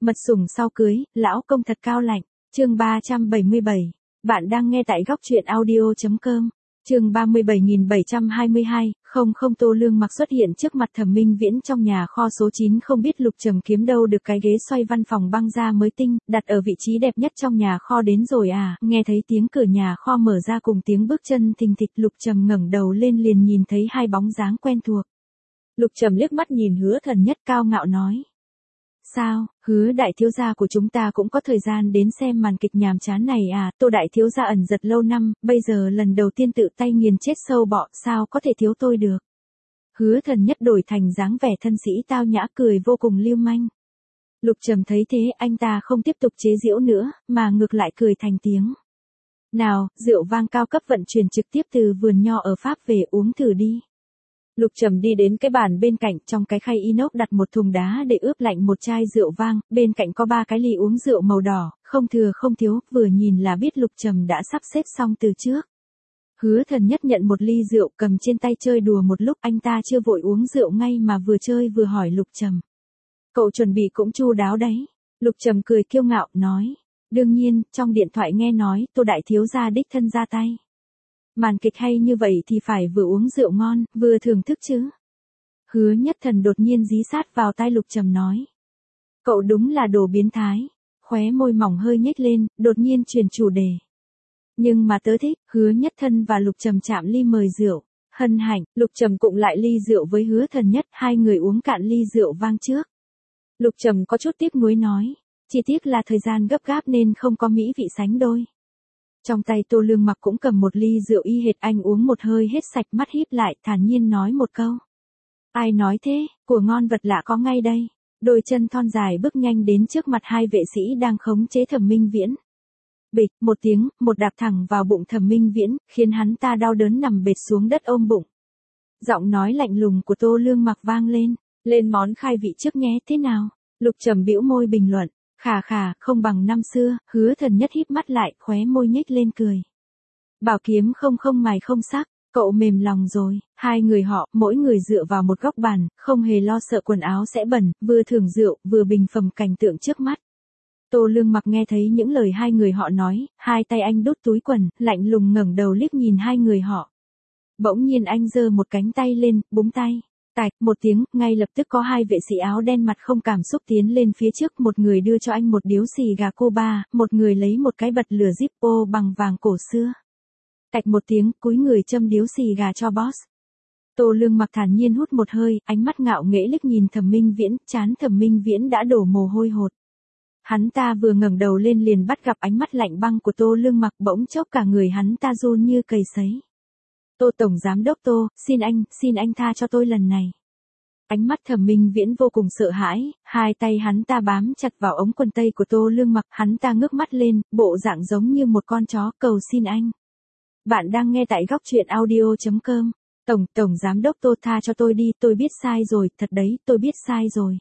Mật sủng sau cưới, lão công thật cao lạnh. Chương 377. Bạn đang nghe tại góc truyện audio.com. Chương 37722, không Tô Lương Mặc xuất hiện trước mặt Thẩm Minh Viễn trong nhà kho số 9, không biết Lục Trầm kiếm đâu được cái ghế xoay văn phòng băng da mới tinh, đặt ở vị trí đẹp nhất trong nhà kho đến rồi à. Nghe thấy tiếng cửa nhà kho mở ra cùng tiếng bước chân thình thịch, Lục Trầm ngẩng đầu lên liền nhìn thấy hai bóng dáng quen thuộc. Lục Trầm liếc mắt nhìn Hứa Thần Nhất, cao ngạo nói: "Sao, Hứa đại thiếu gia của chúng ta cũng có thời gian đến xem màn kịch nhàm chán này à?" Tô đại thiếu gia ẩn giật lâu năm, bây giờ lần đầu tiên tự tay nghiền chết sâu bọ, sao có thể thiếu tôi được. Hứa Thần Nhất đổi thành dáng vẻ thân sĩ tao nhã, cười vô cùng lưu manh. Lục Trầm thấy thế, anh ta không tiếp tục chế giễu nữa, mà ngược lại cười thành tiếng: "Nào, rượu vang cao cấp vận chuyển trực tiếp từ vườn nho ở Pháp về, uống thử đi." Lục Trầm đi đến cái bàn bên cạnh, trong cái khay inox đặt một thùng đá để ướp lạnh một chai rượu vang, bên cạnh có 3 cái ly uống rượu màu đỏ, không thừa không thiếu, vừa nhìn là biết Lục Trầm đã sắp xếp xong từ trước. Hứa Thần Nhất nhận một ly rượu, cầm trên tay chơi đùa một lúc, anh ta chưa vội uống rượu ngay mà vừa chơi vừa hỏi Lục Trầm: "Cậu chuẩn bị cũng chu đáo đấy." Lục Trầm cười kiêu ngạo, nói: "Đương nhiên, trong điện thoại nghe nói Tô đại thiếu gia đích thân ra tay. Màn kịch hay như vậy thì phải vừa uống rượu ngon, vừa thưởng thức chứ." Hứa Nhất Thần đột nhiên dí sát vào tai Lục Trầm nói: "Cậu đúng là đồ biến thái." Khóe môi mỏng hơi nhếch lên, đột nhiên chuyển chủ đề: "Nhưng mà tớ thích." Hứa Nhất Thân và Lục Trầm chạm ly mời rượu. Hân hạnh, Lục Trầm cụng lại ly rượu với Hứa Thần Nhất, hai người uống cạn ly rượu vang trước. Lục Trầm có chút tiếc nuối nói: "Chỉ tiếc là thời gian gấp gáp nên không có mỹ vị sánh đôi." Trong tay Tô Lương Mặc cũng cầm một ly rượu y hệt, anh uống một hơi hết sạch, mắt híp lại, thản nhiên nói một câu: "Ai nói thế, của ngon vật lạ có ngay đây." Đôi chân thon dài bước nhanh đến trước mặt hai vệ sĩ đang khống chế Thẩm Minh Viễn. Bịch, một tiếng, một đạp thẳng vào bụng Thẩm Minh Viễn, khiến hắn ta đau đớn nằm bệt xuống đất ôm bụng. Giọng nói lạnh lùng của Tô Lương Mặc vang lên: "Lên món khai vị trước nhé, thế nào?" Lục Trầm bĩu môi bình luận: "Khà, không bằng năm xưa." Hứa Thần Nhất híp mắt lại, khóe môi nhếch lên cười: "Bảo kiếm không mài không sắc, cậu mềm lòng rồi." Hai người họ, mỗi người dựa vào một góc bàn, không hề lo sợ quần áo sẽ bẩn, vừa thưởng rượu, vừa bình phẩm cảnh tượng trước mắt. Tô Lương Mặc nghe thấy những lời hai người họ nói, hai tay anh đút túi quần, lạnh lùng ngẩng đầu liếc nhìn hai người họ. Bỗng nhiên anh giơ một cánh tay lên, búng tay. Tạch, một tiếng, ngay lập tức có hai vệ sĩ áo đen mặt không cảm xúc tiến lên phía trước, một người đưa cho anh một điếu xì gà Cuba, một người lấy một cái bật lửa Zippo bằng vàng cổ xưa. Tạch một tiếng, cúi người châm điếu xì gà cho boss. Tô Lương Mặc thản nhiên hút một hơi, ánh mắt ngạo nghễ liếc nhìn Thẩm Minh Viễn, trán Thẩm Minh Viễn đã đổ mồ hôi hột. Hắn ta vừa ngẩng đầu lên liền bắt gặp ánh mắt lạnh băng của Tô Lương Mặc, bỗng chốc cả người hắn ta run như cầy sấy. "Tô tổng giám đốc Tô, xin anh tha cho tôi lần này." Ánh mắt Thẩm Minh Viễn vô cùng sợ hãi, hai tay hắn ta bám chặt vào ống quần tây của Tô Lương Mặc, hắn ta ngước mắt lên, bộ dạng giống như một con chó, cầu xin anh. Bạn đang nghe tại góc truyện audio.com. Tổng giám đốc Tô, tha cho tôi đi, tôi biết sai rồi, thật đấy, tôi biết sai rồi."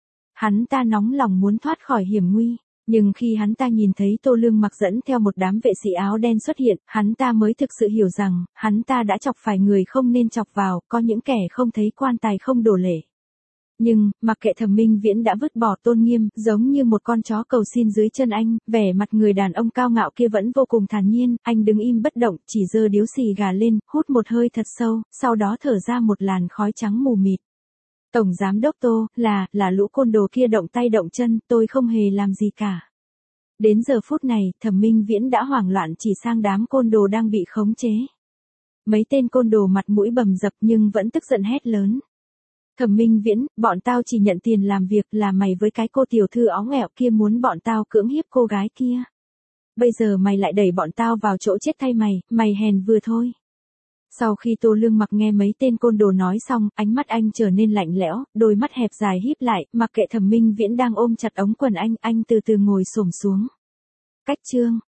Hắn ta nóng lòng muốn thoát khỏi hiểm nguy, nhưng khi hắn ta nhìn thấy Tô Lương Mặc dẫn theo một đám vệ sĩ áo đen xuất hiện, hắn ta mới thực sự hiểu rằng, hắn ta đã chọc phải người không nên chọc vào, có những kẻ không thấy quan tài không đổ lệ. Nhưng, mặc kệ Thẩm Minh Viễn đã vứt bỏ tôn nghiêm, giống như một con chó cầu xin dưới chân anh, vẻ mặt người đàn ông cao ngạo kia vẫn vô cùng thản nhiên, anh đứng im bất động, chỉ giơ điếu xì gà lên, hút một hơi thật sâu, sau đó thở ra một làn khói trắng mù mịt. "Tổng giám đốc Tô, là lũ côn đồ kia động tay động chân, tôi không hề làm gì cả." Đến giờ phút này, Thẩm Minh Viễn đã hoảng loạn chỉ sang đám côn đồ đang bị khống chế. Mấy tên côn đồ mặt mũi bầm dập nhưng vẫn tức giận hét lớn: "Thẩm Minh Viễn, bọn tao chỉ nhận tiền làm việc, là mày với cái cô tiểu thư óng ẻo kia muốn bọn tao cưỡng hiếp cô gái kia. Bây giờ mày lại đẩy bọn tao vào chỗ chết thay mày hèn vừa thôi." Sau khi Tô Lương Mặc nghe mấy tên côn đồ nói xong, ánh mắt anh trở nên lạnh lẽo, đôi mắt hẹp dài híp lại, mặc kệ Thẩm Minh Viễn đang ôm chặt ống quần anh từ từ ngồi xổm xuống. Cách chương